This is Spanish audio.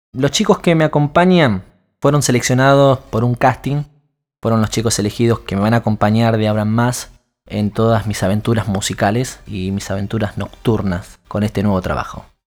Los chicos que me acompañan fueron seleccionados por un casting. Fueron los chicos elegidos que me van a acompañar de ahora en más en todas mis aventuras musicales y mis aventuras nocturnas con este nuevo trabajo.